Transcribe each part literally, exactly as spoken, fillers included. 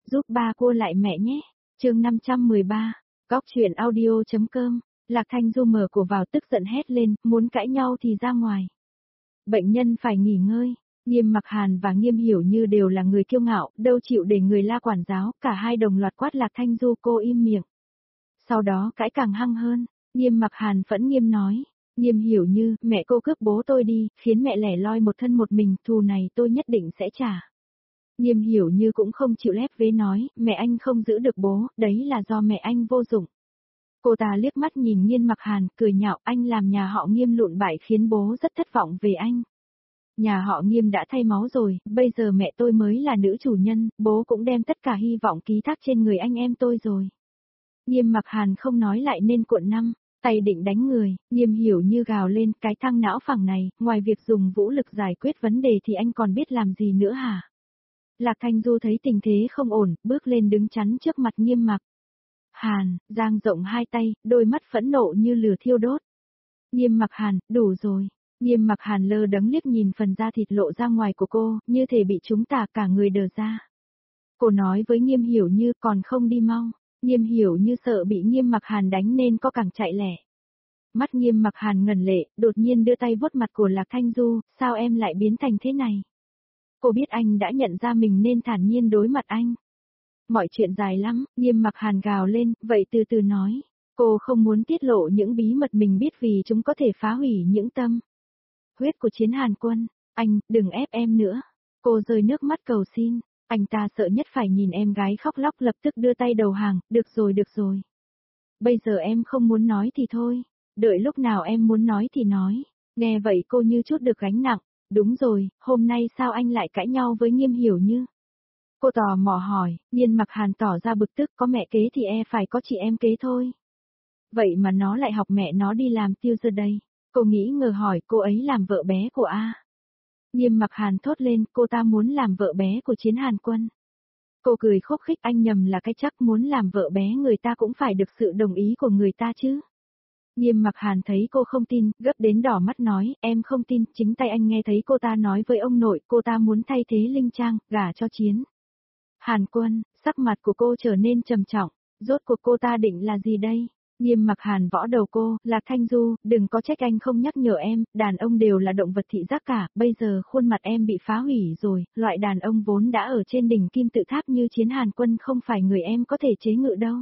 giúp ba cua lại mẹ nhé. Chương năm trăm mười ba, Góc truyện audio.com. Lạc Thanh Du mở cổ vào tức giận hét lên, muốn cãi nhau thì ra ngoài. Bệnh nhân phải nghỉ ngơi. Nghiêm Mặc Hàn và Nghiêm Hiểu Như đều là người kiêu ngạo, đâu chịu để người la quản giáo, cả hai đồng loạt quát Lạc Thanh Du cô im miệng. Sau đó cãi càng hăng hơn, Nghiêm Mặc Hàn phẫn nghiêm nói, Nghiêm Hiểu Như, mẹ cô cướp bố tôi đi, khiến mẹ lẻ loi một thân một mình, thù này tôi nhất định sẽ trả. Nghiêm Hiểu Như cũng không chịu lép vế nói, mẹ anh không giữ được bố, đấy là do mẹ anh vô dụng. Cô ta liếc mắt nhìn Nghiêm Mặc Hàn, cười nhạo, anh làm nhà họ Nghiêm lụn bại khiến bố rất thất vọng về anh. Nhà họ Nghiêm đã thay máu rồi, bây giờ mẹ tôi mới là nữ chủ nhân, bố cũng đem tất cả hy vọng ký thác trên người anh em tôi rồi. Nghiêm Mặc Hàn không nói lại nên cuộn năm, tay định đánh người, Nghiêm Hiểu Như gào lên, cái thằng não phẳng này, ngoài việc dùng vũ lực giải quyết vấn đề thì anh còn biết làm gì nữa hả? Lạc Thanh Du thấy tình thế không ổn, bước lên đứng chắn trước mặt Nghiêm Mặc Hàn, dang rộng hai tay, đôi mắt phẫn nộ như lửa thiêu đốt. Nghiêm Mặc Hàn, đủ rồi. Nghiêm Mặc Hàn lơ đắng liếc nhìn phần da thịt lộ ra ngoài của cô, như thể bị trúng tà cả người đờ ra. Cô nói với Nghiêm Hiểu Như còn không đi mau. Nghiêm Hiểu Như sợ bị Nghiêm Mặc Hàn đánh nên có càng chạy lẻ. Mắt Nghiêm Mặc Hàn ngẩn lệ, đột nhiên đưa tay vuốt mặt của Lạc Thanh Du, sao em lại biến thành thế này? Cô biết anh đã nhận ra mình nên thản nhiên đối mặt anh. Mọi chuyện dài lắm, Nghiêm Mặc Hàn gào lên, vậy từ từ nói. Cô không muốn tiết lộ những bí mật mình biết vì chúng có thể phá hủy những tâm huyết của Chiến Hàn Quân. Anh, đừng ép em nữa. Cô rơi nước mắt cầu xin. Anh ta sợ nhất phải nhìn em gái khóc lóc, lập tức đưa tay đầu hàng, được rồi được rồi. Bây giờ em không muốn nói thì thôi, đợi lúc nào em muốn nói thì nói. Nghe vậy cô như chút được gánh nặng, đúng rồi, hôm nay sao anh lại cãi nhau với Nghiêm Hiểu Như? Cô tò mò hỏi, Nghiêm Mặc Hàn tỏ ra bực tức, có mẹ kế thì e phải có chị em kế thôi. Vậy mà nó lại học mẹ nó đi làm tiêu giờ đây. Cô nghĩ ngờ hỏi, cô ấy làm vợ bé của A. Nghiêm Mặc Hàn thốt lên, cô ta muốn làm vợ bé của Chiến Hàn Quân. Cô cười khúc khích, anh nhầm là cái chắc, muốn làm vợ bé người ta cũng phải được sự đồng ý của người ta chứ. Nghiêm Mặc Hàn thấy cô không tin, gấp đến đỏ mắt nói, em không tin, chính tay anh nghe thấy cô ta nói với ông nội, cô ta muốn thay thế Linh Trang, gả cho Chiến Hàn Quân. Sắc mặt của cô trở nên trầm trọng, rốt cuộc cô ta định là gì đây? Nghiêm Mặc Hàn võ đầu cô, Lạc Thanh Du, đừng có trách anh không nhắc nhở em, đàn ông đều là động vật thị giác cả, bây giờ khuôn mặt em bị phá hủy rồi, loại đàn ông vốn đã ở trên đỉnh kim tự tháp như Chiến Hàn Quân không phải người em có thể chế ngự đâu.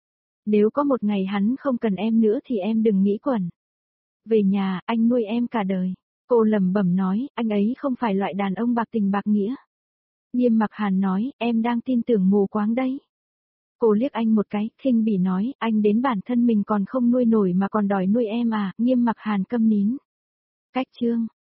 Nếu có một ngày hắn không cần em nữa thì em đừng nghĩ quẩn. Về nhà, anh nuôi em cả đời. Cô lẩm bẩm nói, anh ấy không phải loại đàn ông bạc tình bạc nghĩa. Nghiêm Mặc Hàn nói, em đang tin tưởng mù quáng đấy. Cô liếc anh một cái, khinh bỉ nói, anh đến bản thân mình còn không nuôi nổi mà còn đòi nuôi em à, Nghiêm Mặc Hàn câm nín. Cách chương.